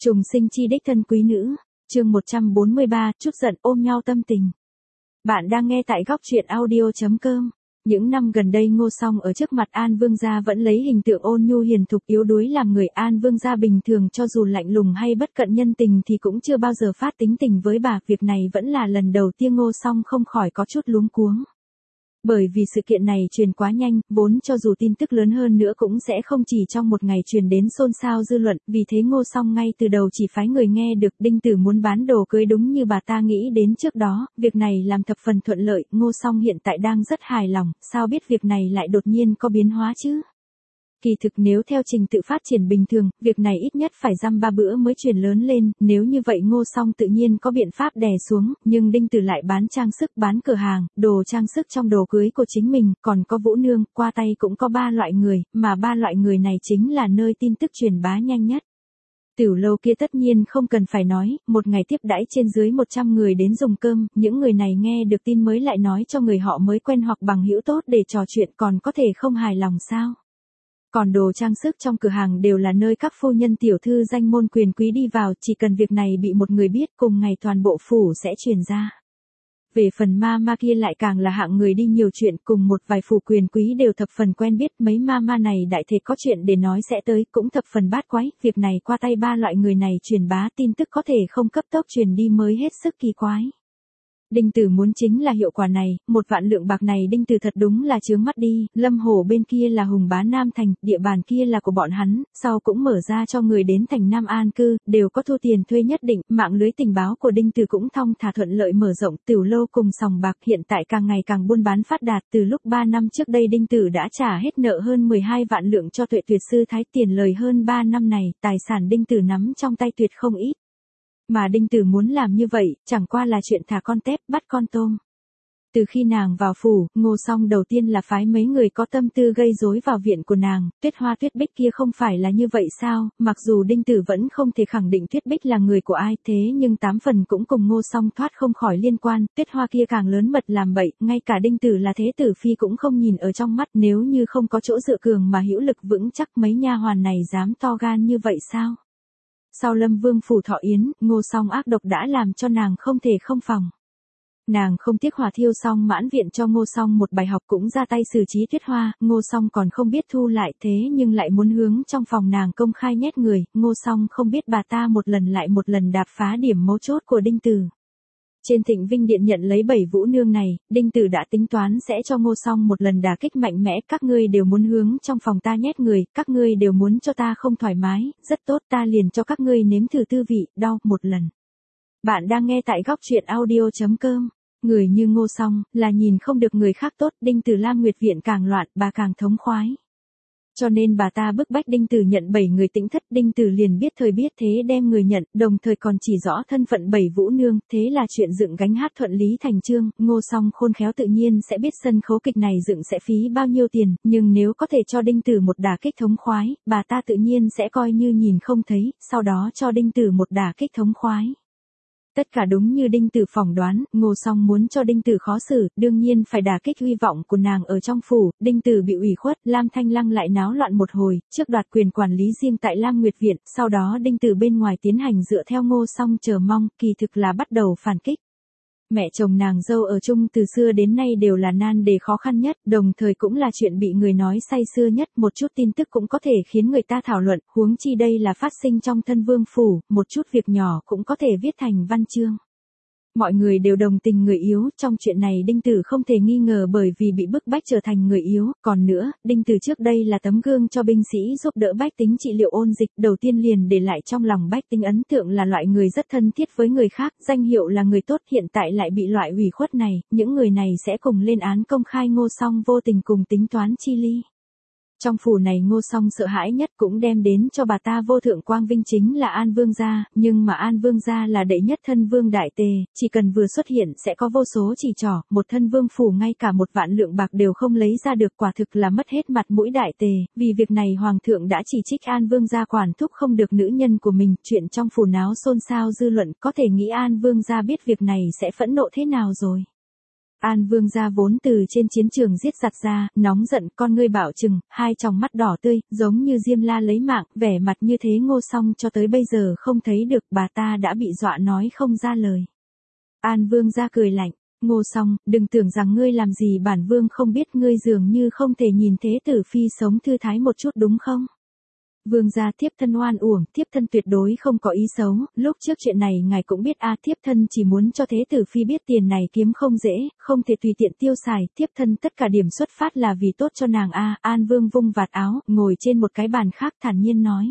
Trùng sinh chi đích thân quý nữ, chương 143, chút giận ôm nhau tâm tình. Bạn đang nghe tại góc truyện audio.com. Những năm gần đây Ngô Song ở trước mặt An Vương gia vẫn lấy hình tượng ôn nhu hiền thục yếu đuối làm người. An Vương gia bình thường cho dù lạnh lùng hay bất cận nhân tình thì cũng chưa bao giờ phát tính tình với bà. Việc này vẫn là lần đầu tiên Ngô Song không khỏi có chút luống cuống. Bởi vì sự kiện này truyền quá nhanh, vốn cho dù tin tức lớn hơn nữa cũng sẽ không chỉ trong một ngày truyền đến xôn xao dư luận, vì thế Ngô Song ngay từ đầu chỉ phái người nghe được Đinh Tử muốn bán đồ cưới đúng như bà ta nghĩ đến trước đó, việc này làm thập phần thuận lợi, Ngô Song hiện tại đang rất hài lòng, sao biết việc này lại đột nhiên có biến hóa chứ? Kỳ thực nếu theo trình tự phát triển bình thường, việc này ít nhất phải dăm ba bữa mới truyền lớn lên, nếu như vậy Ngô Song tự nhiên có biện pháp đè xuống, nhưng Đinh Tử lại bán trang sức, bán cửa hàng, đồ trang sức trong đồ cưới của chính mình, còn có Vũ Nương, qua tay cũng có 3 loại người, mà 3 loại người này chính là nơi tin tức truyền bá nhanh nhất. Tiểu lâu kia tất nhiên không cần phải nói, một ngày tiếp đãi trên dưới 100 người đến dùng cơm, những người này nghe được tin mới lại nói cho người họ mới quen hoặc bằng hữu tốt để trò chuyện, còn có thể không hài lòng sao? Còn đồ trang sức trong cửa hàng đều là nơi các phu nhân tiểu thư danh môn quyền quý đi vào, chỉ cần việc này bị một người biết cùng ngày toàn bộ phủ sẽ truyền ra. Về phần ma kia lại càng là hạng người đi nhiều chuyện, cùng một vài phủ quyền quý đều thập phần quen biết, mấy ma này đại thể có chuyện để nói sẽ tới, cũng thập phần bát quái, việc này qua tay 3 loại người này truyền bá tin tức có thể không cấp tốc truyền đi mới hết sức kỳ quái. Đinh Tử muốn chính là hiệu quả này, 1 vạn lượng bạc này Đinh Tử thật đúng là chướng mắt đi, Lâm Hồ bên kia là Hùng Bá Nam Thành, địa bàn kia là của bọn hắn, sau cũng mở ra cho người đến thành Nam an cư, đều có thu tiền thuê nhất định, mạng lưới tình báo của Đinh Tử cũng thong thả thuận lợi mở rộng, tiểu lâu cùng sòng bạc hiện tại càng ngày càng buôn bán phát đạt, từ lúc 3 năm trước đây Đinh Tử đã trả hết nợ hơn 12 vạn lượng cho Tuệ Tuyệt sư thái, tiền lời hơn 3 năm này, tài sản Đinh Tử nắm trong tay tuyệt không ít. Mà Đinh Tử muốn làm như vậy, chẳng qua là chuyện thả con tép, bắt con tôm. Từ khi nàng vào phủ, Ngô Song đầu tiên là phái mấy người có tâm tư gây rối vào viện của nàng, Tuyết Hoa Tuyết Bích kia không phải là như vậy sao, mặc dù Đinh Tử vẫn không thể khẳng định Tuyết Bích là người của ai thế nhưng 8 phần cũng cùng Ngô Song thoát không khỏi liên quan, Tuyết Hoa kia càng lớn mật làm bậy, ngay cả Đinh Tử là thế tử phi cũng không nhìn ở trong mắt, nếu như không có chỗ dựa cường mà hữu lực vững chắc mấy nha hoàn này dám to gan như vậy sao? Sau Lâm Vương phủ thọ yến, Ngô Song ác độc đã làm cho nàng không thể không phòng. Nàng không tiếc hỏa thiêu xong mãn viện cho Ngô Song một bài học cũng ra tay xử trí Tuyết Hoa, Ngô Song còn không biết thu lại thế nhưng lại muốn hướng trong phòng nàng công khai nhét người, Ngô Song không biết bà ta một lần lại một lần đạp phá điểm mấu chốt của Đinh Tử. Trên Thịnh Vinh Điện nhận lấy 7 Vũ Nương này, Đinh Tử đã tính toán sẽ cho Ngô Song một lần đả kích mạnh mẽ, các ngươi đều muốn hướng trong phòng ta nhét người, các ngươi đều muốn cho ta không thoải mái, rất tốt ta liền cho các ngươi nếm thử tư vị, đau một lần. Bạn đang nghe tại góc truyện audio.com, người như Ngô Song, là nhìn không được người khác tốt, Đinh Tử Lam Nguyệt Viện càng loạn, bà càng thống khoái. Cho nên bà ta bức bách Đinh Tử nhận 7 người tĩnh thất, Đinh Tử liền biết thời biết thế đem người nhận, đồng thời còn chỉ rõ thân phận 7 Vũ Nương, thế là chuyện dựng gánh hát thuận lý thành chương, Ngô Song khôn khéo tự nhiên sẽ biết sân khấu kịch này dựng sẽ phí bao nhiêu tiền, nhưng nếu có thể cho Đinh Tử một đả kích thống khoái, bà ta tự nhiên sẽ coi như nhìn không thấy, sau đó cho Đinh Tử một đả kích thống khoái. Tất cả đúng như Đinh Tử phỏng đoán, Ngô Song muốn cho Đinh Tử khó xử, đương nhiên phải đả kích hy vọng của nàng ở trong phủ, Đinh Tử bị ủy khuất, Lam Thanh Lăng lại náo loạn một hồi, trước đoạt quyền quản lý riêng tại Lam Nguyệt Viện, sau đó Đinh Tử bên ngoài tiến hành dựa theo Ngô Song chờ mong, kỳ thực là bắt đầu phản kích. Mẹ chồng nàng dâu ở chung từ xưa đến nay đều là nan đề khó khăn nhất, đồng thời cũng là chuyện bị người nói say xưa nhất, một chút tin tức cũng có thể khiến người ta thảo luận, huống chi đây là phát sinh trong thân vương phủ, một chút việc nhỏ cũng có thể viết thành văn chương. Mọi người đều đồng tình người yếu, trong chuyện này Đinh Tử không thể nghi ngờ bởi vì bị bức bách trở thành người yếu, còn nữa, Đinh Tử trước đây là tấm gương cho binh sĩ giúp đỡ bách tính trị liệu ôn dịch, đầu tiên liền để lại trong lòng bách tính ấn tượng là loại người rất thân thiết với người khác, danh hiệu là người tốt, hiện tại lại bị loại ủy khuất này, những người này sẽ cùng lên án công khai Ngô Song vô tình cùng tính toán chi ly. Trong phủ này Ngô Song sợ hãi nhất cũng đem đến cho bà ta vô thượng quang vinh chính là An Vương gia, nhưng mà An Vương gia là đệ nhất thân vương đại tề, chỉ cần vừa xuất hiện sẽ có vô số chỉ trỏ, một thân vương phủ ngay cả 1 vạn lượng bạc đều không lấy ra được, quả thực là mất hết mặt mũi đại tề, vì việc này hoàng thượng đã chỉ trích An Vương gia quản thúc không được nữ nhân của mình, chuyện trong phủ náo xôn xao dư luận, có thể nghĩ An Vương gia biết việc này sẽ phẫn nộ thế nào rồi. An Vương gia vốn từ trên chiến trường giết giặc ra, nóng giận, con ngươi bảo trừng, hai tròng mắt đỏ tươi, giống như diêm la lấy mạng, vẻ mặt như thế Ngô Song cho tới bây giờ không thấy được, bà ta đã bị dọa nói không ra lời. An Vương gia cười lạnh, Ngô Song, đừng tưởng rằng ngươi làm gì bản vương không biết, ngươi dường như không thể nhìn thế tử phi sống thư thái một chút đúng không? Vương gia, thiếp thân oan uổng, thiếp thân tuyệt đối không có ý xấu, lúc trước chuyện này ngài cũng biết thiếp thân chỉ muốn cho thế tử phi biết tiền này kiếm không dễ, không thể tùy tiện tiêu xài, thiếp thân tất cả điểm xuất phát là vì tốt cho nàng An Vương vung vạt áo, ngồi trên một cái bàn khác thản nhiên nói.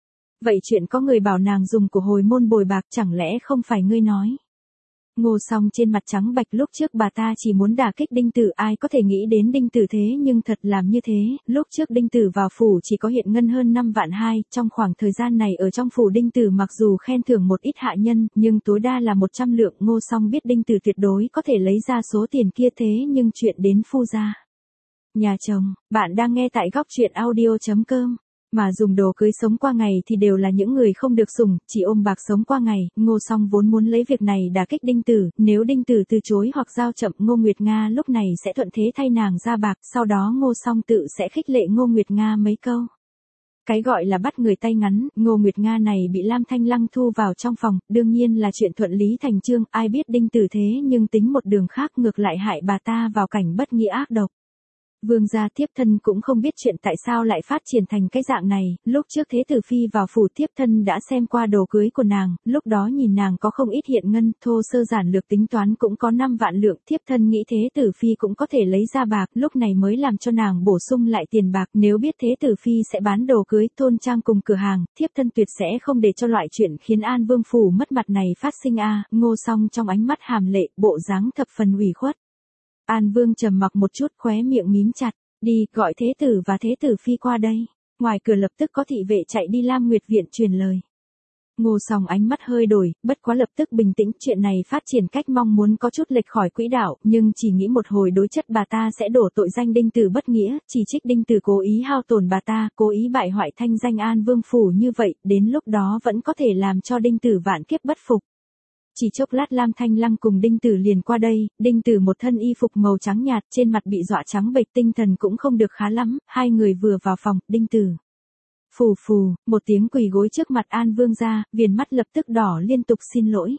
Vậy chuyện có người bảo nàng dùng của hồi môn bồi bạc chẳng lẽ không phải ngươi nói? Ngô Song trên mặt trắng bạch, lúc trước bà ta chỉ muốn đả kích Đinh Tử, ai có thể nghĩ đến Đinh Tử thế nhưng thật làm như thế, lúc trước Đinh Tử vào phủ chỉ có hiện ngân hơn 5 vạn 2, trong khoảng thời gian này ở trong phủ Đinh Tử mặc dù khen thưởng một ít hạ nhân, nhưng tối đa là 100 lượng, Ngô Song biết Đinh Tử tuyệt đối có thể lấy ra số tiền kia, thế nhưng chuyện đến phu gia. Nhà chồng, bạn đang nghe tại góc truyện audio.com. Mà dùng đồ cưới sống qua ngày thì đều là những người không được dùng, chỉ ôm bạc sống qua ngày, Ngô Song vốn muốn lấy việc này đả kích Đinh Tử, nếu Đinh Tử từ chối hoặc giao chậm, Ngô Nguyệt Nga lúc này sẽ thuận thế thay nàng ra bạc, sau đó Ngô Song tự sẽ khích lệ Ngô Nguyệt Nga mấy câu. Cái gọi là bắt người tay ngắn, Ngô Nguyệt Nga này bị Lam Thanh Lăng thu vào trong phòng, đương nhiên là chuyện thuận lý thành chương, ai biết Đinh Tử thế nhưng tính một đường khác ngược lại hại bà ta vào cảnh bất nghĩa ác độc. Vương gia, thiếp thân cũng không biết chuyện tại sao lại phát triển thành cái dạng này, lúc trước thế tử phi vào phủ thiếp thân đã xem qua đồ cưới của nàng, lúc đó nhìn nàng có không ít hiện ngân, thô sơ giản lược tính toán cũng có 5 vạn lượng, thiếp thân nghĩ thế tử phi cũng có thể lấy ra bạc, lúc này mới làm cho nàng bổ sung lại tiền bạc, nếu biết thế tử phi sẽ bán đồ cưới, thôn trang cùng cửa hàng, thiếp thân tuyệt sẽ không để cho loại chuyện khiến An Vương phủ mất mặt này phát sinh Ngô Song trong ánh mắt hàm lệ, bộ dáng thập phần ủy khuất. An Vương trầm mặc một chút, khóe miệng mím chặt, đi, gọi thế tử và thế tử phi qua đây. Ngoài cửa lập tức có thị vệ chạy đi Lam Nguyệt viện truyền lời. Ngô Song ánh mắt hơi đổi, bất quá lập tức bình tĩnh, chuyện này phát triển cách mong muốn có chút lệch khỏi quỹ đạo, nhưng chỉ nghĩ một hồi đối chất bà ta sẽ đổ tội danh Đinh Tử bất nghĩa, chỉ trích Đinh Tử cố ý hao tổn bà ta, cố ý bại hoại thanh danh An Vương phủ như vậy, đến lúc đó vẫn có thể làm cho Đinh Tử vạn kiếp bất phục. Chỉ chốc lát Lam Thanh Lăng cùng Đinh Tử liền qua đây, Đinh Tử một thân y phục màu trắng nhạt, trên mặt bị dọa trắng bệch, tinh thần cũng không được khá lắm, hai người vừa vào phòng, Đinh Tử. Phù phù, một tiếng quỳ gối trước mặt An Vương gia, viền mắt lập tức đỏ liên tục xin lỗi.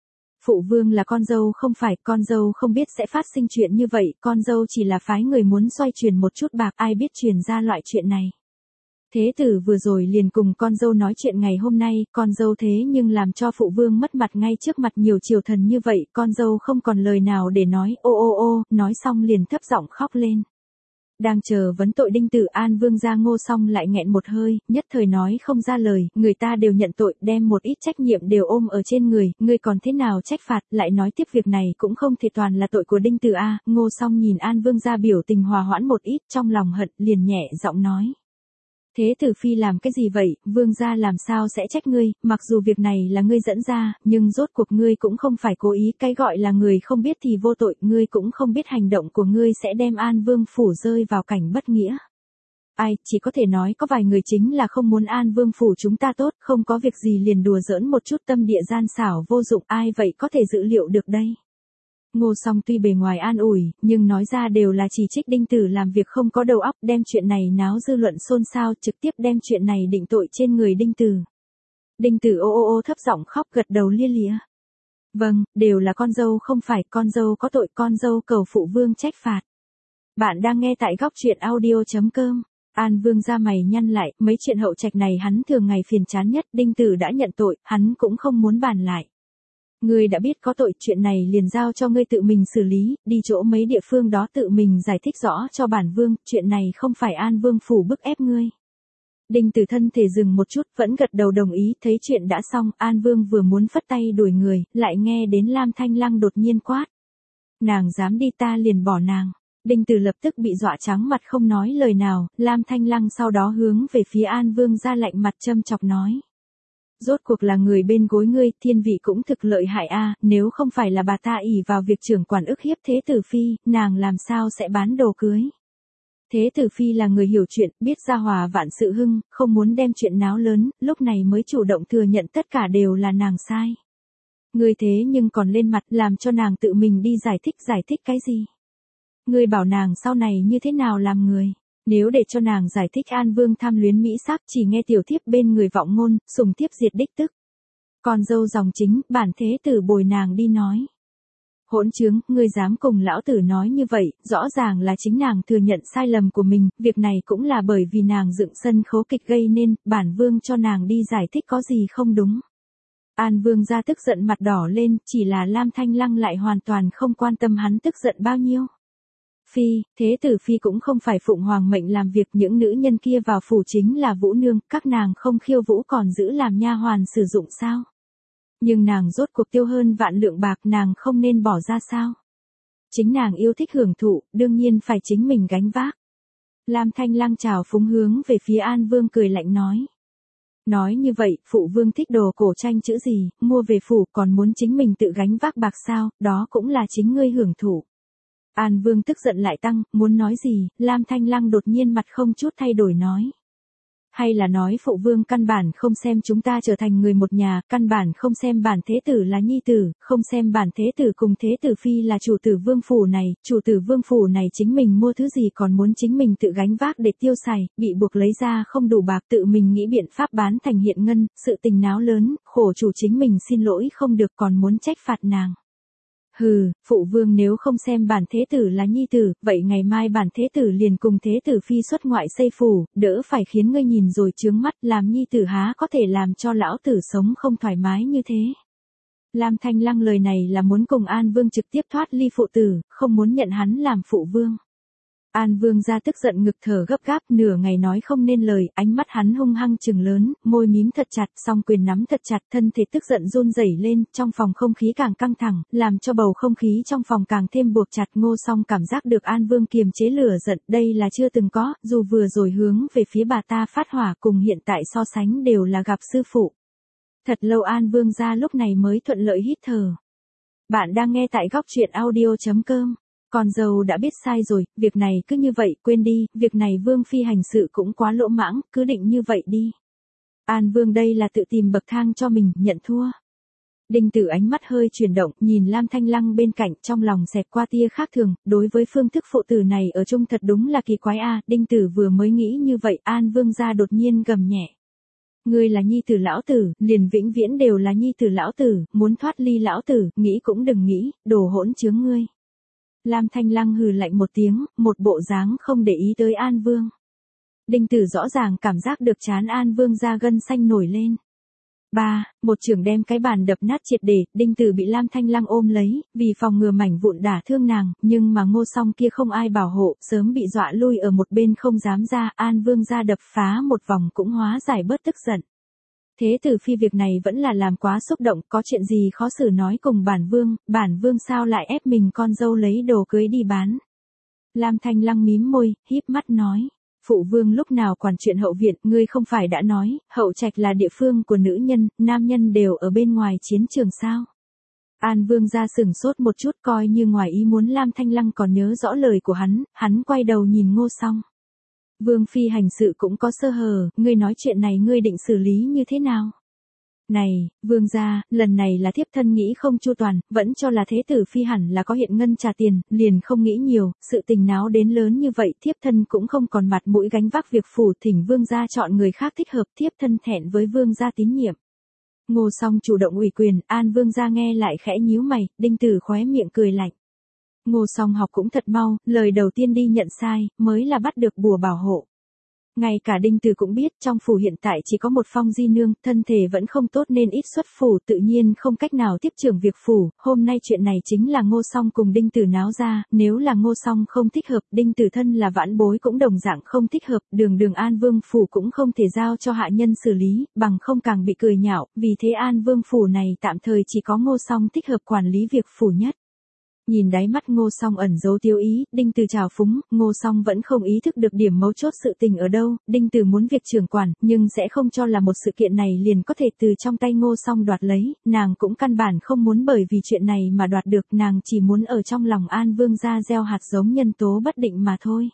Phụ vương là con dâu không phải, con dâu không biết sẽ phát sinh chuyện như vậy, con dâu chỉ là phái người muốn xoay chuyển một chút bạc, ai biết truyền ra loại chuyện này. Thế tử vừa rồi liền cùng con dâu nói chuyện ngày hôm nay, con dâu thế nhưng làm cho phụ vương mất mặt ngay trước mặt nhiều triều thần như vậy, con dâu không còn lời nào để nói, ô, nói xong liền thấp giọng khóc lên. Đang chờ vấn tội Đinh Tử, An Vương gia Ngô Song lại nghẹn một hơi, nhất thời nói không ra lời, người ta đều nhận tội, đem một ít trách nhiệm đều ôm ở trên người, ngươi còn thế nào trách phạt, lại nói tiếp việc này cũng không thể toàn là tội của Đinh Tử Ngô Song nhìn An Vương gia biểu tình hòa hoãn một ít, trong lòng hận, liền nhẹ giọng nói. Thế tử phi làm cái gì vậy, vương gia làm sao sẽ trách ngươi, mặc dù việc này là ngươi dẫn ra, nhưng rốt cuộc ngươi cũng không phải cố ý, cái gọi là người không biết thì vô tội, ngươi cũng không biết hành động của ngươi sẽ đem An Vương phủ rơi vào cảnh bất nghĩa. Ai, chỉ có thể nói có vài người chính là không muốn An Vương phủ chúng ta tốt, không có việc gì liền đùa giỡn một chút tâm địa gian xảo vô dụng, ai vậy có thể dự liệu được đây. Ngô Song tuy bề ngoài an ủi, nhưng nói ra đều là chỉ trích Đinh Tử làm việc không có đầu óc, đem chuyện này náo dư luận xôn xao, trực tiếp đem chuyện này định tội trên người Đinh Tử. Đinh Tử ô thấp giọng khóc gật đầu lia lịa. Vâng, đều là con dâu không phải, con dâu có tội, con dâu cầu phụ vương trách phạt. Bạn đang nghe tại góc truyện audio.com. An Vương ra mày nhăn lại, mấy chuyện hậu trạch này hắn thường ngày phiền chán nhất, Đinh Tử đã nhận tội, hắn cũng không muốn bàn lại. Ngươi đã biết có tội, chuyện này liền giao cho ngươi tự mình xử lý, đi chỗ mấy địa phương đó tự mình giải thích rõ cho bản vương, chuyện này không phải An Vương phủ bức ép ngươi. Đinh Tử thân thể dừng một chút, vẫn gật đầu đồng ý, thấy chuyện đã xong, An Vương vừa muốn phất tay đuổi người, lại nghe đến Lam Thanh Lăng đột nhiên quát. Nàng dám đi ta liền bỏ nàng. Đinh Tử lập tức bị dọa trắng mặt không nói lời nào, Lam Thanh Lăng sau đó hướng về phía An Vương ra lạnh mặt châm chọc nói. Rốt cuộc là người bên gối ngươi, thiên vị cũng thực lợi hại nếu không phải là bà ta ỷ vào việc trưởng quản ức hiếp thế tử phi, nàng làm sao sẽ bán đồ cưới. Thế tử phi là người hiểu chuyện, biết gia hòa vạn sự hưng, không muốn đem chuyện náo lớn, lúc này mới chủ động thừa nhận tất cả đều là nàng sai. Ngươi thế nhưng còn lên mặt làm cho nàng tự mình đi giải thích cái gì? Ngươi bảo nàng sau này như thế nào làm người? Nếu để cho nàng giải thích An Vương tham luyến mỹ sắc chỉ nghe tiểu thiếp bên người vọng ngôn, sùng thiếp diệt đích tức. Còn dâu dòng chính, bản thế tử bồi nàng đi nói. Hỗn trướng, ngươi dám cùng lão tử nói như vậy, rõ ràng là chính nàng thừa nhận sai lầm của mình, việc này cũng là bởi vì nàng dựng sân khấu kịch gây nên, bản vương cho nàng đi giải thích có gì không đúng. An Vương gia tức giận mặt đỏ lên, chỉ là Lam Thanh Lăng lại hoàn toàn không quan tâm hắn tức giận bao nhiêu. Phi, thế tử Phi cũng không phải phụng hoàng mệnh làm việc, những nữ nhân kia vào phủ chính là vũ nương, các nàng không khiêu vũ còn giữ làm nha hoàn sử dụng sao? Nhưng nàng rốt cuộc tiêu hơn vạn lượng bạc, nàng không nên bỏ ra sao? Chính nàng yêu thích hưởng thụ, đương nhiên phải chính mình gánh vác. Lam Thanh Lăng chào phúng hướng về phía An Vương cười lạnh nói. Nói như vậy, phụ vương thích đồ cổ tranh chữ gì, mua về phủ còn muốn chính mình tự gánh vác bạc sao, đó cũng là chính ngươi hưởng thụ. An Vương tức giận lại tăng, muốn nói gì, Lam Thanh Lăng đột nhiên mặt không chút thay đổi nói. Hay là nói phụ vương căn bản không xem chúng ta trở thành người một nhà, căn bản không xem bản thế tử là nhi tử, không xem bản thế tử cùng thế tử Phi là chủ tử vương phủ này, chủ tử vương phủ này chính mình mua thứ gì còn muốn chính mình tự gánh vác để tiêu xài, bị buộc lấy ra không đủ bạc tự mình nghĩ biện pháp bán thành hiện ngân, sự tình náo lớn, khổ chủ chính mình xin lỗi không được còn muốn trách phạt nàng. Hừ, phụ vương nếu không xem bản thế tử là nhi tử, vậy ngày mai bản thế tử liền cùng thế tử Phi xuất ngoại xây phủ, đỡ phải khiến ngươi nhìn rồi chướng mắt, làm nhi tử há có thể làm cho lão tử sống không thoải mái như thế. Lam Thanh Lăng lời này là muốn cùng An Vương trực tiếp thoát ly phụ tử, không muốn nhận hắn làm phụ vương. An Vương ra tức giận ngực thở gấp gáp, nửa ngày nói không nên lời, ánh mắt hắn hung hăng trừng lớn, môi mím thật chặt, song quyền nắm thật chặt, thân thể tức giận run rẩy lên, trong phòng không khí càng căng thẳng, làm cho bầu không khí trong phòng càng thêm buộc chặt. Ngô Song cảm giác được An Vương kiềm chế lửa giận, đây là chưa từng có, dù vừa rồi hướng về phía bà ta phát hỏa cùng hiện tại so sánh đều là gặp sư phụ. Thật lâu An Vương ra lúc này mới thuận lợi hít thở. Bạn đang nghe tại góc truyện audio.com. Con dâu đã biết sai rồi, việc này cứ như vậy, quên đi, việc này Vương Phi hành sự cũng quá lỗ mãng, cứ định như vậy đi. An Vương đây là tự tìm bậc thang cho mình, nhận thua. Đinh Tử ánh mắt hơi chuyển động, nhìn Lam Thanh Lăng bên cạnh, trong lòng xẹt qua tia khác thường, đối với phương thức phụ tử này ở chung thật đúng là kỳ quái a. Đinh Tử vừa mới nghĩ như vậy, An Vương gia đột nhiên gầm nhẹ. Ngươi là nhi tử lão tử, liền vĩnh viễn đều là nhi tử lão tử, muốn thoát ly lão tử, nghĩ cũng đừng nghĩ, đồ hỗn chướng ngươi. Lam Thanh Lăng hừ lạnh một tiếng, một bộ dáng không để ý tới An Vương. Đinh Tử rõ ràng cảm giác được trán An Vương da gân xanh nổi lên. Một chưởng đem cái bàn đập nát triệt để, Đinh Tử bị Lam Thanh Lăng ôm lấy, vì phòng ngừa mảnh vụn đả thương nàng, nhưng mà Ngô Song kia không ai bảo hộ, sớm bị dọa lui ở một bên không dám ra, An Vương ra đập phá một vòng cũng hóa giải bớt tức giận. Thế tử Phi việc này vẫn là làm quá xúc động, có chuyện gì khó xử nói cùng bản vương sao lại ép mình con dâu lấy đồ cưới đi bán. Lam Thanh Lăng mím môi, híp mắt nói, phụ vương lúc nào quản chuyện hậu viện, ngươi không phải đã nói, hậu trạch là địa phương của nữ nhân, nam nhân đều ở bên ngoài chiến trường sao. An Vương ra sửng sốt một chút coi như ngoài ý muốn Lam Thanh Lăng còn nhớ rõ lời của hắn quay đầu nhìn Ngô Song. Vương Phi hành sự cũng có sơ hở, ngươi nói chuyện này ngươi định xử lý như thế nào? Này, Vương gia, lần này là thiếp thân nghĩ không chu toàn, vẫn cho là thế tử Phi hẳn là có hiện ngân trả tiền, liền không nghĩ nhiều, sự tình náo đến lớn như vậy thiếp thân cũng không còn mặt mũi gánh vác việc phủ, thỉnh Vương gia chọn người khác thích hợp, thiếp thân thẹn với Vương gia tín nhiệm. Ngô Song chủ động ủy quyền, An Vương gia nghe lại khẽ nhíu mày, Đinh Tử khóe miệng cười lạnh. Ngô Song học cũng thật mau, lời đầu tiên đi nhận sai, mới là bắt được bùa bảo hộ. Ngay cả Đinh Tử cũng biết trong phủ hiện tại chỉ có một Phong Di Nương, thân thể vẫn không tốt nên ít xuất phủ, tự nhiên không cách nào tiếp trưởng việc phủ, hôm nay chuyện này chính là Ngô Song cùng Đinh Tử náo ra, nếu là Ngô Song không thích hợp, Đinh Tử thân là vãn bối cũng đồng dạng không thích hợp, đường An Vương phủ cũng không thể giao cho hạ nhân xử lý, bằng không càng bị cười nhạo, vì thế An Vương phủ này tạm thời chỉ có Ngô Song thích hợp quản lý việc phủ nhất. Nhìn đáy mắt Ngô Song ẩn giấu tiêu ý, Đinh Tử trào phúng, Ngô Song vẫn không ý thức được điểm mấu chốt sự tình ở đâu, Đinh Tử muốn việc trưởng quản, nhưng sẽ không cho là một sự kiện này liền có thể từ trong tay Ngô Song đoạt lấy, nàng cũng căn bản không muốn bởi vì chuyện này mà đoạt được, nàng chỉ muốn ở trong lòng An Vương gia gieo hạt giống nhân tố bất định mà thôi.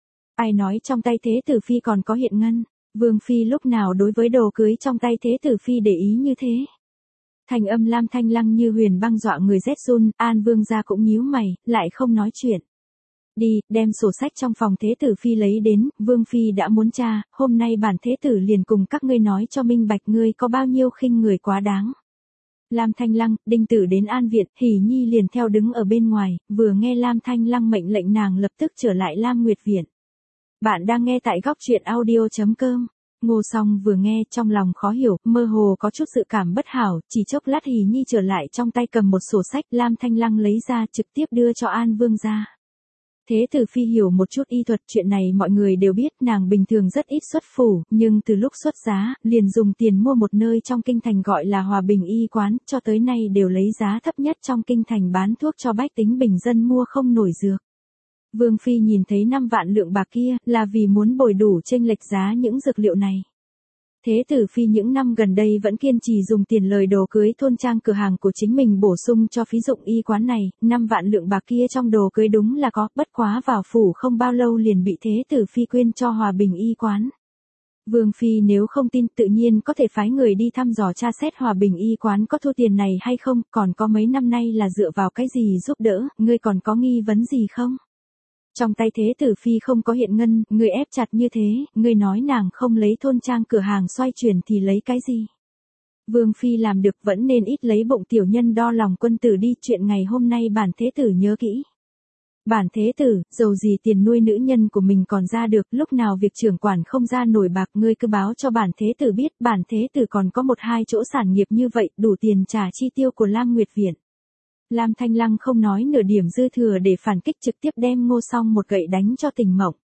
Ai nói trong tay thế tử Phi còn có hiện ngân, Vương Phi lúc nào đối với đồ cưới trong tay thế tử Phi để ý như thế. Thanh âm Lam Thanh Lăng như huyền băng dọa người rét run, An Vương gia cũng nhíu mày, lại không nói chuyện. Đi, đem sổ sách trong phòng thế tử phi lấy đến, Vương phi đã muốn tra, hôm nay bản thế tử liền cùng các ngươi nói cho minh bạch ngươi có bao nhiêu khinh người quá đáng. Lam Thanh Lăng, Đinh Tử đến An Viện, Hỉ Nhi liền theo đứng ở bên ngoài, vừa nghe Lam Thanh Lăng mệnh lệnh nàng lập tức trở lại Lam Nguyệt Viện. Bạn đang nghe tại góc truyện audio.com. Ngô Song vừa nghe trong lòng khó hiểu, mơ hồ có chút dự cảm bất hảo, chỉ chốc lát Hỉ Nhi trở lại trong tay cầm một sổ sách, Lam Thanh Lăng lấy ra trực tiếp đưa cho An Vương gia. Thế tử phi hiểu một chút y thuật, chuyện này mọi người đều biết, nàng bình thường rất ít xuất phủ, nhưng từ lúc xuất giá, liền dùng tiền mua một nơi trong kinh thành gọi là Hòa Bình Y Quán, cho tới nay đều lấy giá thấp nhất trong kinh thành bán thuốc cho bách tính bình dân mua không nổi dược. Vương phi nhìn thấy 5 vạn lượng bạc kia, là vì muốn bồi đủ chênh lệch giá những dược liệu này. Thế tử phi những năm gần đây vẫn kiên trì dùng tiền lời đồ cưới thôn trang cửa hàng của chính mình bổ sung cho phí dụng y quán này, 5 vạn lượng bạc kia trong đồ cưới đúng là có, bất quá vào phủ không bao lâu liền bị thế tử phi quyên cho Hòa Bình Y Quán. Vương phi nếu không tin tự nhiên có thể phái người đi thăm dò tra xét Hòa Bình Y Quán có thu tiền này hay không, còn có mấy năm nay là dựa vào cái gì giúp đỡ, ngươi còn có nghi vấn gì không? Trong tay thế tử phi không có hiện ngân, ngươi ép chặt như thế, ngươi nói nàng không lấy thôn trang cửa hàng xoay chuyển thì lấy cái gì? Vương phi làm được vẫn nên ít lấy bụng tiểu nhân đo lòng quân tử đi, chuyện ngày hôm nay bản thế tử nhớ kỹ. Bản thế tử, dầu gì tiền nuôi nữ nhân của mình còn ra được, lúc nào việc trưởng quản không ra nổi bạc ngươi cứ báo cho bản thế tử biết, bản thế tử còn có 1-2 chỗ sản nghiệp như vậy, đủ tiền trả chi tiêu của Lam Nguyệt Viện. Lam Thanh Lăng không nói nửa điểm dư thừa để phản kích, trực tiếp đem Ngô Song một gậy đánh cho tỉnh mộng.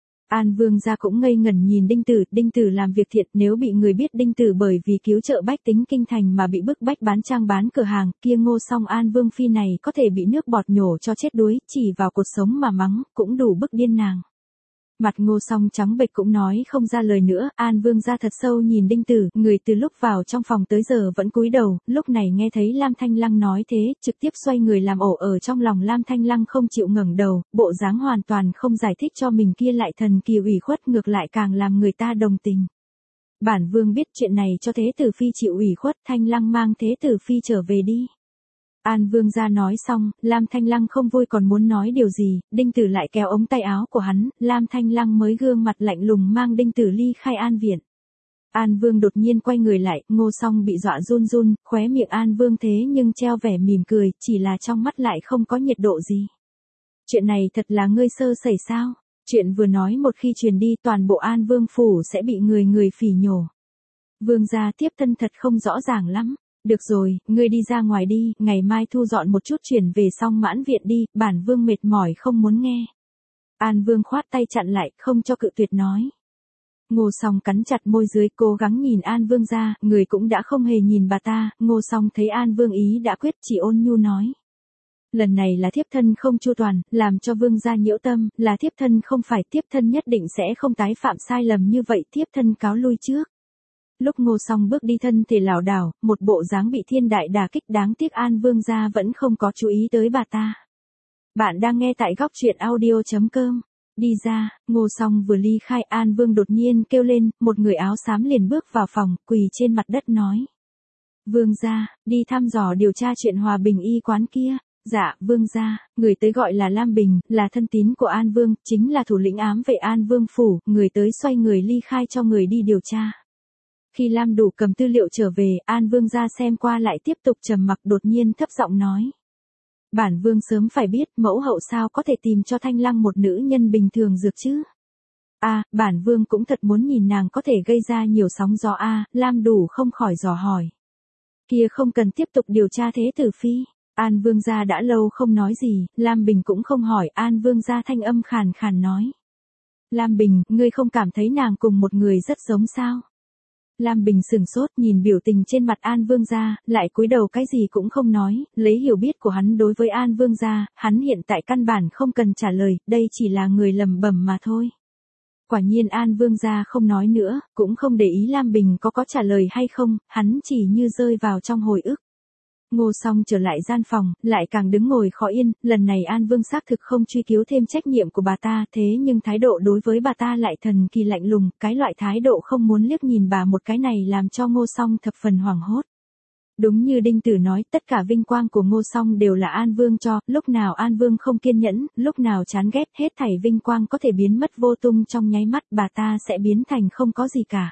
An Vương gia cũng ngây ngẩn nhìn Đinh Tử làm việc thiện, nếu bị người biết Đinh Tử bởi vì cứu trợ bách tính kinh thành mà bị bức bách bán trang bán cửa hàng, kia Ngô Song An Vương phi này có thể bị nước bọt nhổ cho chết đuối, chỉ vào cột sống mà mắng, cũng đủ bức điên nàng. Mặt Ngô Song trắng bệch cũng nói không ra lời nữa, An Vương gia thật sâu nhìn Đinh Tử, người từ lúc vào trong phòng tới giờ vẫn cúi đầu, lúc này nghe thấy Lam Thanh Lăng nói thế, trực tiếp xoay người làm ổ ở trong lòng Lam Thanh Lăng không chịu ngẩng đầu, bộ dáng hoàn toàn không giải thích cho mình kia lại thần kỳ ủy khuất, ngược lại càng làm người ta đồng tình. Bản vương biết chuyện này cho thế tử phi chịu ủy khuất, Thanh Lăng mang thế tử phi trở về đi. An Vương gia nói xong, Lam Thanh Lăng không vui còn muốn nói điều gì, Đinh Tử lại kéo ống tay áo của hắn, Lam Thanh Lăng mới gương mặt lạnh lùng mang Đinh Tử ly khai An Viện. An Vương đột nhiên quay người lại, Ngô Song bị dọa run run, khóe miệng An Vương thế nhưng treo vẻ mỉm cười, chỉ là trong mắt lại không có nhiệt độ gì. Chuyện này thật là ngươi sơ sẩy sao? Chuyện vừa nói một khi truyền đi toàn bộ An Vương phủ sẽ bị người phỉ nhổ. Vương gia tiếp thân thật không rõ ràng lắm. Được rồi, ngươi đi ra ngoài đi, ngày mai thu dọn một chút chuyển về xong Mãn Viện đi, bản vương mệt mỏi không muốn nghe. An Vương khoát tay chặn lại, không cho cự tuyệt nói. Ngô Song cắn chặt môi dưới, cố gắng nhìn An Vương ra, người cũng đã không hề nhìn bà ta, Ngô Song thấy An Vương ý đã quyết, chỉ ôn nhu nói. Lần này là thiếp thân không chu toàn, làm cho vương gia nhiễu tâm, là thiếp thân không phải, thiếp thân nhất định sẽ không tái phạm sai lầm như vậy, thiếp thân cáo lui trước. Lúc Ngô Song bước đi thân thể lảo đảo, một bộ dáng bị thiên đại đả kích, đáng tiếc An Vương gia vẫn không có chú ý tới bà ta. Bạn đang nghe tại góc truyện audio.com. Đi ra, Ngô Song vừa ly khai, An Vương đột nhiên kêu lên, một người áo xám liền bước vào phòng, quỳ trên mặt đất nói. Vương gia, đi thăm dò điều tra chuyện Hòa Bình Y Quán kia. Dạ, vương gia, người tới gọi là Lam Bình, là thân tín của An Vương, chính là thủ lĩnh ám vệ An Vương phủ, người tới xoay người ly khai cho người đi điều tra. Khi Lam Đủ cầm tư liệu trở về, An Vương gia xem qua lại tiếp tục trầm mặc, đột nhiên thấp giọng nói. Bản vương sớm phải biết, mẫu hậu sao có thể tìm cho Thanh Lăng một nữ nhân bình thường dược chứ? Bản vương cũng thật muốn nhìn nàng có thể gây ra nhiều sóng gió Lam Đủ không khỏi dò hỏi. Kia không cần tiếp tục điều tra thế tử phi. An Vương gia đã lâu không nói gì, Lam Bình cũng không hỏi, An Vương gia thanh âm khàn khàn nói. Lam Bình, ngươi không cảm thấy nàng cùng một người rất giống sao? Lam Bình sửng sốt nhìn biểu tình trên mặt An Vương gia, lại cúi đầu cái gì cũng không nói, lấy hiểu biết của hắn đối với An Vương gia, hắn hiện tại căn bản không cần trả lời, đây chỉ là người lẩm bẩm mà thôi. Quả nhiên An Vương gia không nói nữa, cũng không để ý Lam Bình có trả lời hay không, hắn chỉ như rơi vào trong hồi ức. Ngô Song trở lại gian phòng, lại càng đứng ngồi khó yên, lần này An Vương xác thực không truy cứu thêm trách nhiệm của bà ta, thế nhưng thái độ đối với bà ta lại thần kỳ lạnh lùng, cái loại thái độ không muốn liếc nhìn bà một cái này làm cho Ngô Song thập phần hoảng hốt. Đúng như Đinh Tử nói, tất cả vinh quang của Ngô Song đều là An Vương cho, lúc nào An Vương không kiên nhẫn, lúc nào chán ghét, hết thảy vinh quang có thể biến mất vô tung trong nháy mắt, bà ta sẽ biến thành không có gì cả.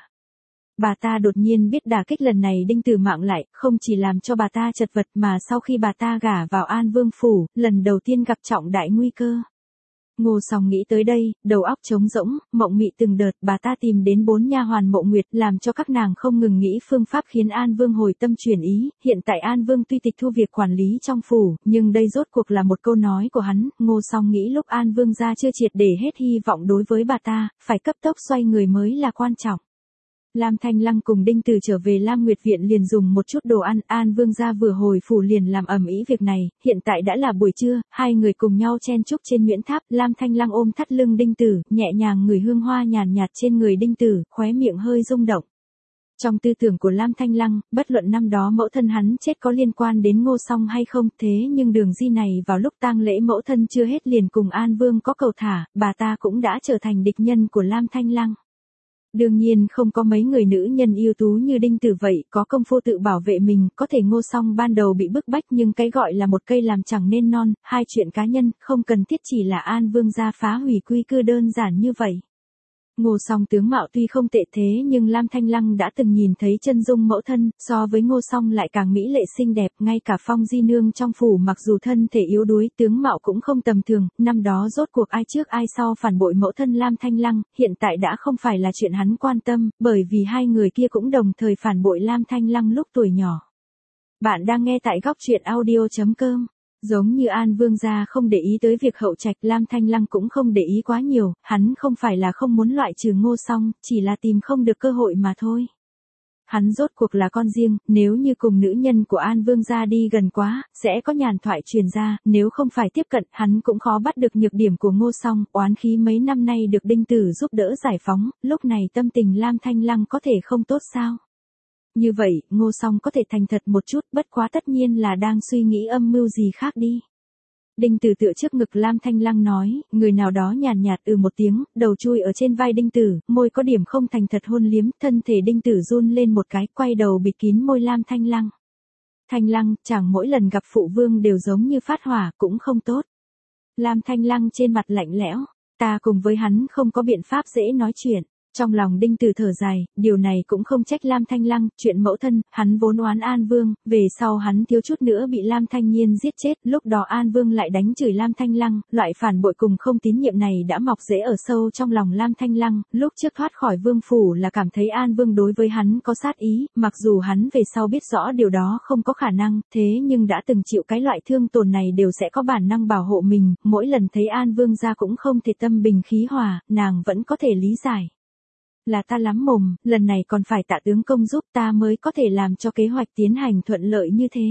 Bà ta đột nhiên biết đả kích lần này Đinh Tử mạng lại, không chỉ làm cho bà ta chật vật mà sau khi bà ta gả vào An Vương phủ, lần đầu tiên gặp trọng đại nguy cơ. Ngô Song nghĩ tới đây, đầu óc trống rỗng, mộng mị từng đợt, bà ta tìm đến 4 nha hoàn Mộ Nguyệt, làm cho các nàng không ngừng nghĩ phương pháp khiến An Vương hồi tâm chuyển ý. Hiện tại An Vương tuy tịch thu việc quản lý trong phủ, nhưng đây rốt cuộc là một câu nói của hắn. Ngô Song nghĩ lúc An Vương gia chưa triệt để hết hy vọng đối với bà ta, phải cấp tốc xoay người mới là quan trọng. Lam Thanh Lăng cùng Đinh Tử trở về Lam Nguyệt Viện liền dùng một chút đồ ăn, An Vương gia vừa hồi phủ liền làm ầm ĩ việc này, hiện tại đã là buổi trưa, hai người cùng nhau chen chúc trên Nguyễn Tháp, Lam Thanh Lăng ôm thắt lưng Đinh Tử, nhẹ nhàng ngửi hương hoa nhàn nhạt trên người Đinh Tử, khóe miệng hơi rung động. Trong tư tưởng của Lam Thanh Lăng, bất luận năm đó mẫu thân hắn chết có liên quan đến Ngô Song hay không, thế nhưng Đường Di này vào lúc tang lễ mẫu thân chưa hết liền cùng An Vương có cầu thả, bà ta cũng đã trở thành địch nhân của Lam Thanh Lăng. Đương nhiên không có mấy người nữ nhân ưu tú như Đinh Tử vậy, có công phu tự bảo vệ mình, có thể Ngô Song ban đầu bị bức bách nhưng cái gọi là một cây làm chẳng nên non, hai chuyện cá nhân, không cần thiết chỉ là An Vương gia phá hủy quy cư đơn giản như vậy. Ngô Song tướng mạo tuy không tệ thế nhưng Lam Thanh Lăng đã từng nhìn thấy chân dung mẫu thân, so với Ngô Song lại càng mỹ lệ xinh đẹp, ngay cả Phong Di Nương trong phủ mặc dù thân thể yếu đuối, tướng mạo cũng không tầm thường, năm đó rốt cuộc ai trước ai sau phản bội mẫu thân Lam Thanh Lăng, hiện tại đã không phải là chuyện hắn quan tâm, bởi vì hai người kia cũng đồng thời phản bội Lam Thanh Lăng lúc tuổi nhỏ. Bạn đang nghe tại góc truyện audio.com. Giống như An Vương gia không để ý tới việc hậu trạch, Lam Thanh Lăng cũng không để ý quá nhiều, hắn không phải là không muốn loại trừ Ngô Song, chỉ là tìm không được cơ hội mà thôi. Hắn rốt cuộc là con riêng, nếu như cùng nữ nhân của An Vương gia đi gần quá, sẽ có nhàn thoại truyền ra, nếu không phải tiếp cận, hắn cũng khó bắt được nhược điểm của Ngô Song, oán khí mấy năm nay được Đinh Tử giúp đỡ giải phóng, lúc này tâm tình Lam Thanh Lăng có thể không tốt sao? Như vậy, Ngô Song có thể thành thật một chút, bất quá tất nhiên là đang suy nghĩ âm mưu gì khác đi. Đinh Tử tựa trước ngực Lam Thanh Lăng nói, người nào đó nhàn nhạt một tiếng, đầu chui ở trên vai Đinh Tử, môi có điểm không thành thật hôn liếm, thân thể Đinh Tử run lên một cái, quay đầu bịt kín môi Lam Thanh Lăng. Thanh Lăng, chàng mỗi lần gặp phụ vương đều giống như phát hỏa, cũng không tốt. Lam Thanh Lăng trên mặt lạnh lẽo, ta cùng với hắn không có biện pháp dễ nói chuyện. Trong lòng Đinh Tử thở dài, điều này cũng không trách Lam Thanh Lăng, chuyện mẫu thân, hắn vốn oán An Vương, về sau hắn thiếu chút nữa bị Lam Thanh Nhiên giết chết, lúc đó An Vương lại đánh chửi Lam Thanh Lăng, loại phản bội cùng không tín nhiệm này đã mọc rễ ở sâu trong lòng Lam Thanh Lăng, lúc trước thoát khỏi vương phủ là cảm thấy An Vương đối với hắn có sát ý, mặc dù hắn về sau biết rõ điều đó không có khả năng, thế nhưng đã từng chịu cái loại thương tổn này đều sẽ có bản năng bảo hộ mình, mỗi lần thấy An Vương ra cũng không thể tâm bình khí hòa, nàng vẫn có thể lý giải. Là ta lắm mồm, lần này còn phải tạ tướng công giúp ta mới có thể làm cho kế hoạch tiến hành thuận lợi như thế.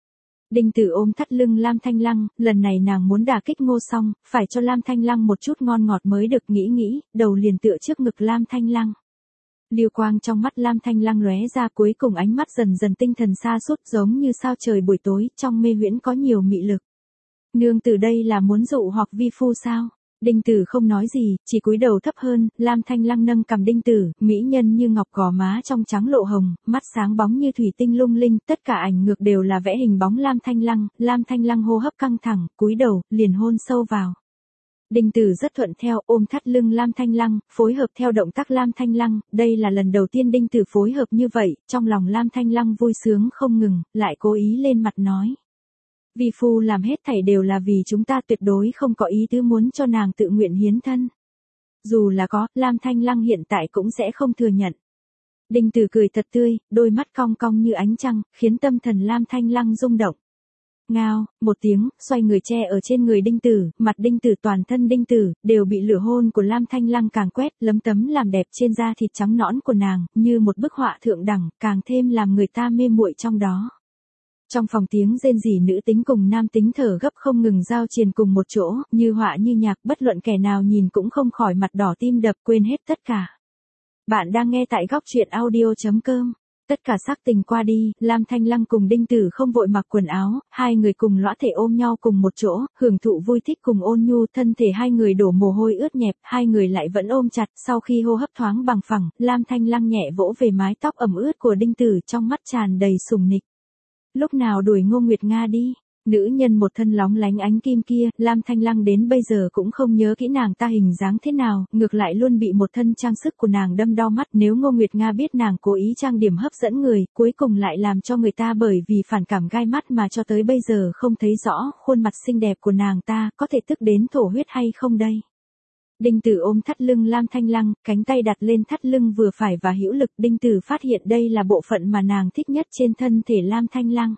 Đinh Tử ôm thắt lưng Lam Thanh Lăng, lần này nàng muốn đả kích Ngô Song, phải cho Lam Thanh Lăng một chút ngon ngọt mới được, nghĩ, đầu liền tựa trước ngực Lam Thanh Lăng. Lưu quang trong mắt Lam Thanh Lăng lóe ra, cuối cùng ánh mắt dần dần tinh thần sa sút giống như sao trời buổi tối, trong mê huyễn có nhiều mị lực. Nương tử đây là muốn dụ hoặc vi phu sao? Đinh Tử không nói gì, chỉ cúi đầu thấp hơn, Lam Thanh Lăng nâng cằm Đinh Tử, mỹ nhân như ngọc, gò má trong trắng lộ hồng, mắt sáng bóng như thủy tinh lung linh, tất cả ảnh ngược đều là vẽ hình bóng Lam Thanh Lăng hô hấp căng thẳng, cúi đầu, liền hôn sâu vào. Đinh Tử rất thuận theo, ôm thắt lưng Lam Thanh Lăng, phối hợp theo động tác Lam Thanh Lăng, đây là lần đầu tiên Đinh Tử phối hợp như vậy, trong lòng Lam Thanh Lăng vui sướng không ngừng, lại cố ý lên mặt nói. Vi phu làm hết thảy đều là vì chúng ta, tuyệt đối không có ý tứ muốn cho nàng tự nguyện hiến thân. Dù là có, Lam Thanh Lăng hiện tại cũng sẽ không thừa nhận. Đinh Tử cười thật tươi, đôi mắt cong cong như ánh trăng, khiến tâm thần Lam Thanh Lăng rung động. Ngao, một tiếng, xoay người che ở trên người Đinh Tử, mặt Đinh Tử toàn thân Đinh Tử, đều bị lửa hôn của Lam Thanh Lăng càng quét, lấm tấm làm đẹp trên da thịt trắng nõn của nàng, như một bức họa thượng đẳng, càng thêm làm người ta mê muội trong đó. Trong phòng tiếng rên rỉ nữ tính cùng nam tính thở gấp không ngừng giao triền cùng một chỗ, như họa như nhạc, bất luận kẻ nào nhìn cũng không khỏi mặt đỏ tim đập, quên hết tất cả. Bạn đang nghe tại góc truyện audio.com. Tất cả sắc tình qua đi, Lam Thanh Lăng cùng Đinh Tử không vội mặc quần áo, hai người cùng lõa thể ôm nhau cùng một chỗ, hưởng thụ vui thích cùng ôn nhu, thân thể hai người đổ mồ hôi ướt nhẹp, hai người lại vẫn ôm chặt, sau khi hô hấp thoáng bằng phẳng, Lam Thanh Lăng nhẹ vỗ về mái tóc ẩm ướt của Đinh Tử, trong mắt tràn đầy sùng nịch. Lúc nào đuổi Ngô Nguyệt Nga đi? Nữ nhân một thân lóng lánh ánh kim kia, Lam Thanh Lăng đến bây giờ cũng không nhớ kỹ nàng ta hình dáng thế nào, ngược lại luôn bị một thân trang sức của nàng đâm đau mắt. Nếu Ngô Nguyệt Nga biết nàng cố ý trang điểm hấp dẫn người, cuối cùng lại làm cho người ta bởi vì phản cảm gai mắt mà cho tới bây giờ không thấy rõ khuôn mặt xinh đẹp của nàng ta, có thể tức đến thổ huyết hay không đây? Đinh Tử ôm thắt lưng Lam Thanh Lăng, cánh tay đặt lên thắt lưng vừa phải và hữu lực. Đinh Tử phát hiện đây là bộ phận mà nàng thích nhất trên thân thể Lam Thanh Lăng.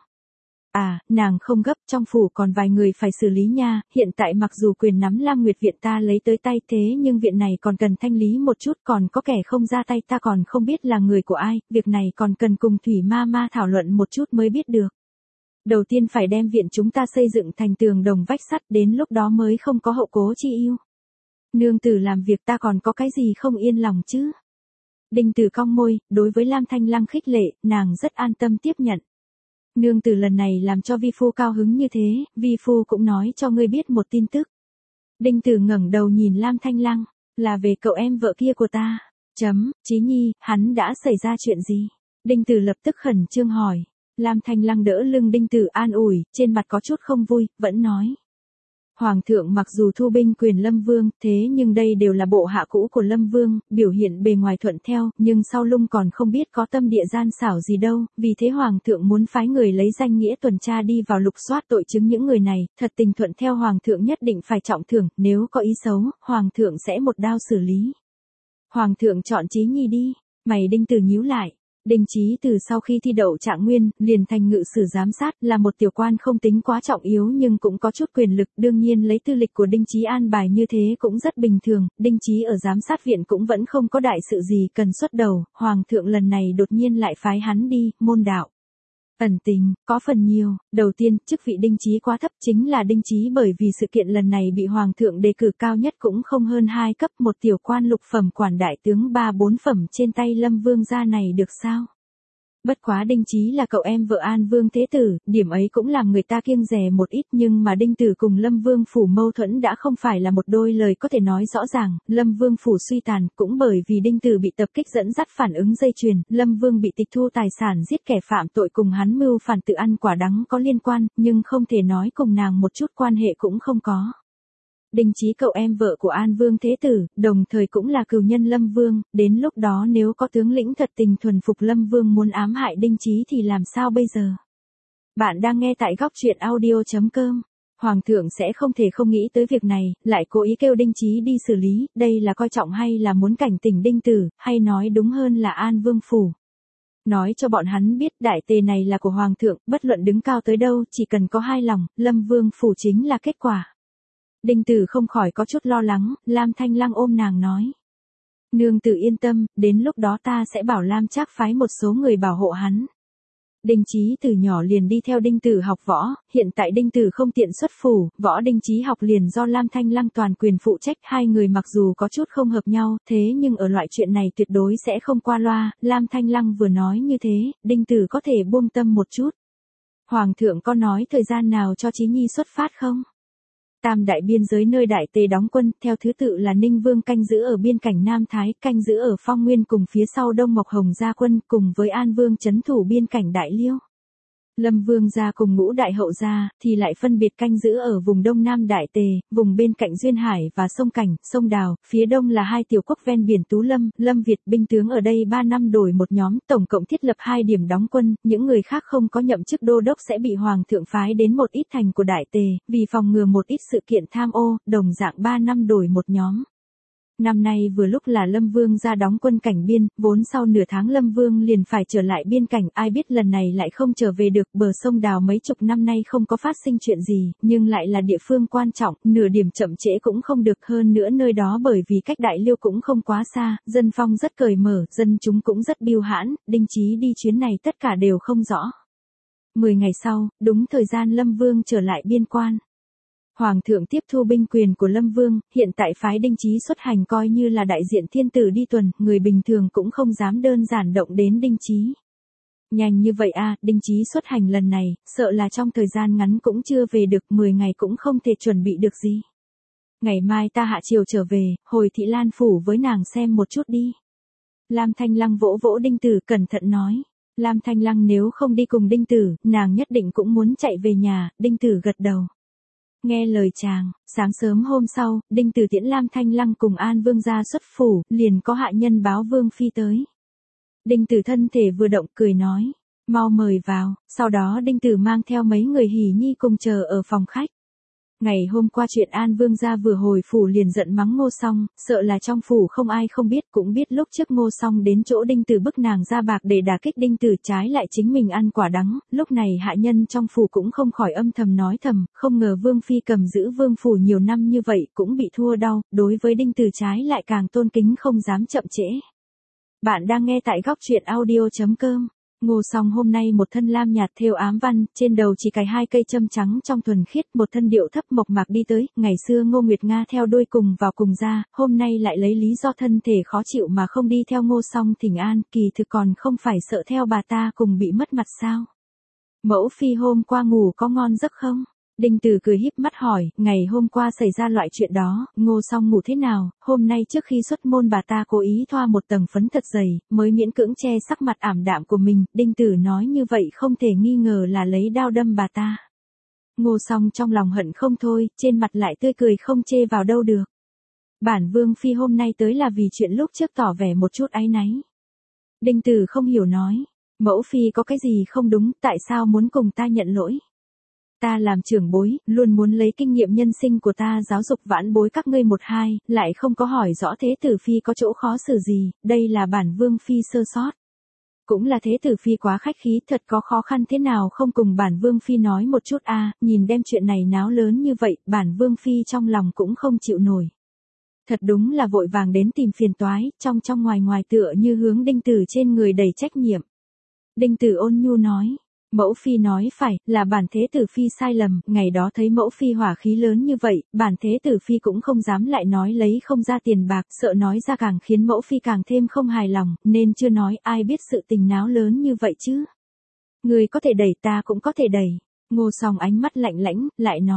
À, nàng không gấp, trong phủ còn vài người phải xử lý nha, hiện tại mặc dù quyền nắm Lam Nguyệt viện ta lấy tới tay thế nhưng viện này còn cần thanh lý một chút, còn có kẻ không ra tay ta còn không biết là người của ai, việc này còn cần cùng Thủy Ma Ma thảo luận một chút mới biết được. Đầu tiên phải đem viện chúng ta xây dựng thành tường đồng vách sắt, đến lúc đó mới không có hậu cố chi ưu. Nương tử làm việc ta còn có cái gì không yên lòng chứ? Đinh Tử cong môi, đối với Lam Thanh Lăng khích lệ, nàng rất an tâm tiếp nhận. Nương tử lần này làm cho vi phu cao hứng như thế, vi phu cũng nói cho ngươi biết một tin tức. Đinh Tử ngẩng đầu nhìn Lam Thanh Lăng, là về cậu em vợ kia của ta. Chí Nhi, hắn đã xảy ra chuyện gì? Đinh Tử lập tức khẩn trương hỏi. Lam Thanh Lăng đỡ lưng Đinh Tử an ủi, trên mặt có chút không vui, vẫn nói. Hoàng thượng mặc dù thu binh quyền Lâm Vương, thế nhưng đây đều là bộ hạ cũ của Lâm Vương, biểu hiện bề ngoài thuận theo, nhưng sau lưng còn không biết có tâm địa gian xảo gì đâu, vì thế Hoàng thượng muốn phái người lấy danh nghĩa tuần tra đi vào lục soát tội chứng những người này, thật tình thuận theo Hoàng thượng nhất định phải trọng thưởng, nếu có ý xấu, Hoàng thượng sẽ một đao xử lý. Hoàng thượng chọn Chí Nhi đi, mày Đinh Tử nhíu lại. Đinh Chí từ sau khi thi đậu trạng nguyên, liền thành ngự sử giám sát, là một tiểu quan không tính quá trọng yếu nhưng cũng có chút quyền lực, đương nhiên lấy tư lịch của Đinh Chí an bài như thế cũng rất bình thường. Đinh Chí ở giám sát viện cũng vẫn không có đại sự gì cần xuất đầu, Hoàng thượng lần này đột nhiên lại phái hắn đi, môn đạo. Ẩn tình, có phần nhiều, đầu tiên, chức vị Đinh Chí quá thấp, chính là Đinh Chí bởi vì sự kiện lần này bị Hoàng thượng đề cử cao nhất cũng không hơn 2 cấp, một tiểu quan lục phẩm quản đại tướng 3-4 phẩm trên tay Lâm Vương gia này được sao? Bất quá Đinh Chí là cậu em vợ An Vương Thế Tử, điểm ấy cũng làm người ta kiêng dè một ít, nhưng mà Đinh Tử cùng Lâm Vương Phủ mâu thuẫn đã không phải là một đôi lời có thể nói rõ ràng, Lâm Vương Phủ suy tàn, cũng bởi vì Đinh Tử bị tập kích dẫn dắt phản ứng dây chuyền, Lâm Vương bị tịch thu tài sản giết kẻ phạm tội cùng hắn mưu phản tự ăn quả đắng có liên quan, nhưng không thể nói cùng nàng một chút quan hệ cũng không có. Đinh Chí cậu em vợ của An Vương Thế Tử, đồng thời cũng là cừu nhân Lâm Vương, đến lúc đó nếu có tướng lĩnh thật tình thuần phục Lâm Vương muốn ám hại Đinh Chí thì làm sao bây giờ? Bạn đang nghe tại góc truyện audio.com. Hoàng thượng sẽ không thể không nghĩ tới việc này, lại cố ý kêu Đinh Chí đi xử lý, đây là coi trọng hay là muốn cảnh tỉnh Đinh Tử, hay nói đúng hơn là An Vương Phủ. Nói cho bọn hắn biết đại tề này là của Hoàng thượng, bất luận đứng cao tới đâu, chỉ cần có hai lòng, Lâm Vương Phủ chính là kết quả. Đinh Tử không khỏi có chút lo lắng, Lam Thanh Lăng ôm nàng nói. Nương tử yên tâm, đến lúc đó ta sẽ bảo Lam Trác phái một số người bảo hộ hắn. Đinh Chí từ nhỏ liền đi theo Đinh Tử học võ, hiện tại Đinh Tử không tiện xuất phủ, võ Đinh Chí học liền do Lam Thanh Lăng toàn quyền phụ trách, hai người mặc dù có chút không hợp nhau, thế nhưng ở loại chuyện này tuyệt đối sẽ không qua loa, Lam Thanh Lăng vừa nói như thế, Đinh Tử có thể buông tâm một chút. Hoàng thượng có nói thời gian nào cho Chí Nhi xuất phát không? Tam đại biên giới nơi đại tề đóng quân, theo thứ tự là Ninh Vương canh giữ ở biên cảnh Nam Thái, canh giữ ở Phong Nguyên cùng phía sau Đông Mộc Hồng gia quân, cùng với An Vương trấn thủ biên cảnh Đại Liêu. Lâm Vương gia cùng Ngũ Đại Hậu gia thì lại phân biệt canh giữ ở vùng Đông Nam Đại Tề, vùng bên cạnh Duyên Hải và sông Cảnh, sông Đào, phía đông là hai tiểu quốc ven biển Tú Lâm, Lâm Việt. Binh tướng ở đây 3 năm đổi một nhóm, tổng cộng thiết lập 2 điểm đóng quân, những người khác không có nhậm chức đô đốc sẽ bị Hoàng thượng phái đến một ít thành của Đại Tề, vì phòng ngừa một ít sự kiện tham ô, đồng dạng 3 năm đổi một nhóm. Năm nay vừa lúc là Lâm Vương ra đóng quân cảnh biên, vốn sau nửa tháng Lâm Vương liền phải trở lại biên cảnh, ai biết lần này lại không trở về được, bờ sông Đào mấy chục năm nay không có phát sinh chuyện gì, nhưng lại là địa phương quan trọng, nửa điểm chậm trễ cũng không được, hơn nữa nơi đó bởi vì cách Đại Liêu cũng không quá xa, dân phong rất cởi mở, dân chúng cũng rất biêu hãn, Đinh Chí đi chuyến này tất cả đều không rõ. 10 ngày sau, đúng thời gian Lâm Vương trở lại biên quan. Hoàng thượng tiếp thu binh quyền của Lâm Vương, hiện tại phái Đinh Chí xuất hành coi như là đại diện thiên tử đi tuần, người bình thường cũng không dám đơn giản động đến Đinh Chí. Nhanh như vậy à, Đinh Chí xuất hành lần này, sợ là trong thời gian ngắn cũng chưa về được, 10 ngày cũng không thể chuẩn bị được gì. Ngày mai ta hạ chiều trở về, hồi Thị Lan phủ với nàng xem một chút đi. Lam Thanh Lăng vỗ vỗ Đinh Tử cẩn thận nói. Lam Thanh Lăng nếu không đi cùng Đinh Tử, nàng nhất định cũng muốn chạy về nhà, Đinh Tử gật đầu. Nghe lời chàng, sáng sớm hôm sau, Đinh Tử tiễn Lam Thanh Lăng cùng An Vương gia xuất phủ, liền có hạ nhân báo Vương phi tới. Đinh Tử thân thể vừa động cười nói, mau mời vào, sau đó Đinh Tử mang theo mấy người hỉ nhi cùng chờ ở phòng khách. Ngày hôm qua chuyện An Vương gia vừa hồi phủ liền giận mắng Ngô Song, sợ là trong phủ không ai không biết, cũng biết lúc trước Ngô Song đến chỗ Đinh Tử bức nàng ra bạc để đả kích Đinh Tử, trái lại chính mình ăn quả đắng, lúc này hạ nhân trong phủ cũng không khỏi âm thầm nói thầm, không ngờ Vương phi cầm giữ vương phủ nhiều năm như vậy cũng bị thua đau, đối với Đinh Tử trái lại càng tôn kính không dám chậm trễ. Bạn đang nghe tại góc truyện audio.com. Ngô Song hôm nay một thân lam nhạt thêu ám văn, trên đầu chỉ cài 2 cây châm trắng trong thuần khiết, một thân điệu thấp mộc mạc đi tới, ngày xưa Ngô Nguyệt Nga theo đuôi cùng vào cùng ra, hôm nay lại lấy lý do thân thể khó chịu mà không đi theo Ngô Song thỉnh an, kỳ thực còn không phải sợ theo bà ta cùng bị mất mặt sao? Mẫu phi hôm qua ngủ có ngon giấc không? Đinh Tử cười híp mắt hỏi, ngày hôm qua xảy ra loại chuyện đó, Ngô Song ngủ thế nào, hôm nay trước khi xuất môn bà ta cố ý thoa một tầng phấn thật dày, mới miễn cưỡng che sắc mặt ảm đạm của mình, Đinh Tử nói như vậy không thể nghi ngờ là lấy đao đâm bà ta. Ngô Song trong lòng hận không thôi, trên mặt lại tươi cười không chê vào đâu được. Bản Vương phi hôm nay tới là vì chuyện lúc trước tỏ vẻ một chút áy náy. Đinh Tử không hiểu nói, mẫu phi có cái gì không đúng, tại sao muốn cùng ta nhận lỗi? Ta làm trưởng bối, luôn muốn lấy kinh nghiệm nhân sinh của ta giáo dục vãn bối các ngươi một hai, lại không có hỏi rõ thế tử phi có chỗ khó xử gì, đây là bản Vương phi sơ sót. Cũng là thế tử phi quá khách khí, thật có khó khăn thế nào không cùng bản Vương phi nói một chút a, nhìn đem chuyện này náo lớn như vậy, bản Vương phi trong lòng cũng không chịu nổi. Thật đúng là vội vàng đến tìm phiền toái, trong ngoài ngoài tựa như hướng Đinh Tử trên người đầy trách nhiệm. Đinh Tử ôn nhu nói. Mẫu phi nói phải, là bản thế tử phi sai lầm, ngày đó thấy mẫu phi hỏa khí lớn như vậy, bản thế tử phi cũng không dám lại nói lấy không ra tiền bạc, sợ nói ra càng khiến mẫu phi càng thêm không hài lòng, nên chưa nói, ai biết sự tình náo lớn như vậy chứ. Người có thể đẩy ta cũng có thể đẩy. Ngô Song ánh mắt lạnh lãnh,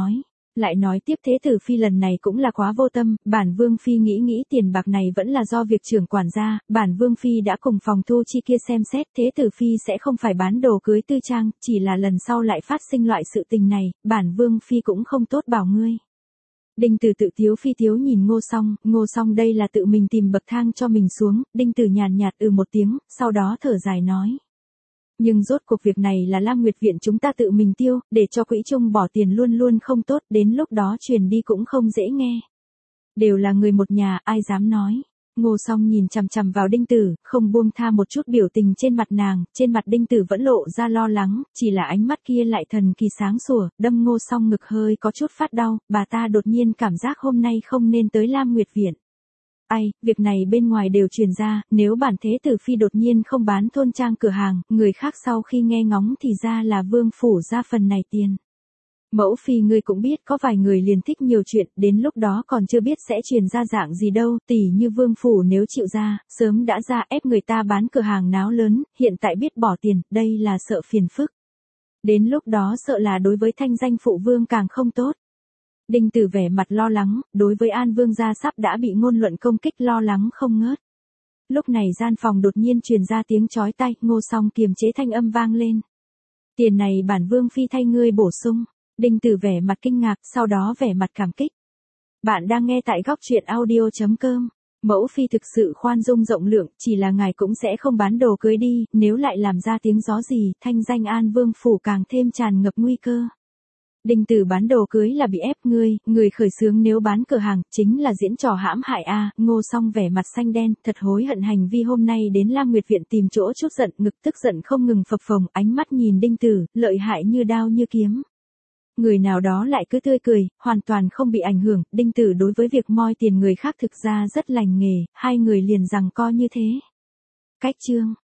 lại nói tiếp thế tử phi lần này cũng là quá vô tâm, bản Vương phi nghĩ tiền bạc này vẫn là do việc trưởng quản gia, bản Vương phi đã cùng phòng thu chi kia xem xét, thế tử phi sẽ không phải bán đồ cưới tư trang, chỉ là lần sau lại phát sinh loại sự tình này, bản Vương phi cũng không tốt bảo ngươi. Đinh Tử tự tiếu phi tiếu nhìn Ngô Song đây là tự mình tìm bậc thang cho mình xuống, Đinh Tử nhàn nhạt một tiếng, sau đó thở dài nói. Nhưng rốt cuộc việc này là Lam Nguyệt Viện chúng ta tự mình tiêu, để cho quỹ chung bỏ tiền luôn luôn không tốt, đến lúc đó truyền đi cũng không dễ nghe. Đều là người một nhà, ai dám nói. Ngô Song nhìn chằm chằm vào Đinh Tử, không buông tha một chút biểu tình trên mặt nàng, trên mặt Đinh Tử vẫn lộ ra lo lắng, chỉ là ánh mắt kia lại thần kỳ sáng sủa, đâm Ngô Song ngực hơi có chút phát đau, bà ta đột nhiên cảm giác hôm nay không nên tới Lam Nguyệt Viện. Ai, việc này bên ngoài đều truyền ra, nếu bản thế tử phi đột nhiên không bán thôn trang cửa hàng, người khác sau khi nghe ngóng thì ra là vương phủ ra phần này tiền. Mẫu phi ngươi cũng biết có vài người liền thích nhiều chuyện, đến lúc đó còn chưa biết sẽ truyền ra dạng gì đâu, tỉ như vương phủ nếu chịu ra, sớm đã ra ép người ta bán cửa hàng náo lớn, hiện tại biết bỏ tiền, đây là sợ phiền phức. Đến lúc đó sợ là đối với thanh danh phụ vương càng không tốt. Đinh Tử vẻ mặt lo lắng, đối với An Vương gia sắp đã bị ngôn luận công kích lo lắng không ngớt. Lúc này gian phòng đột nhiên truyền ra tiếng chói tai, Ngô Song kiềm chế thanh âm vang lên. Tiền này bản Vương phi thay ngươi bổ sung. Đinh Tử vẻ mặt kinh ngạc, sau đó vẻ mặt cảm kích. Bạn đang nghe tại góc truyện audio.com. Mẫu phi thực sự khoan dung rộng lượng, chỉ là ngài cũng sẽ không bán đồ cưới đi, nếu lại làm ra tiếng gió gì, thanh danh An Vương phủ càng thêm tràn ngập nguy cơ. Đinh Tử bán đồ cưới là bị ép người khởi xướng nếu bán cửa hàng, chính là diễn trò hãm hại a. Ngô Song vẻ mặt xanh đen, thật hối hận hành vi hôm nay đến Lam Nguyệt Viện tìm chỗ chút giận, ngực tức giận không ngừng phập phồng, ánh mắt nhìn Đinh Tử, lợi hại như đao như kiếm. Người nào đó lại cứ tươi cười, hoàn toàn không bị ảnh hưởng, Đinh Tử đối với việc moi tiền người khác thực ra rất lành nghề, hai người liền giằng co như thế. Cách chương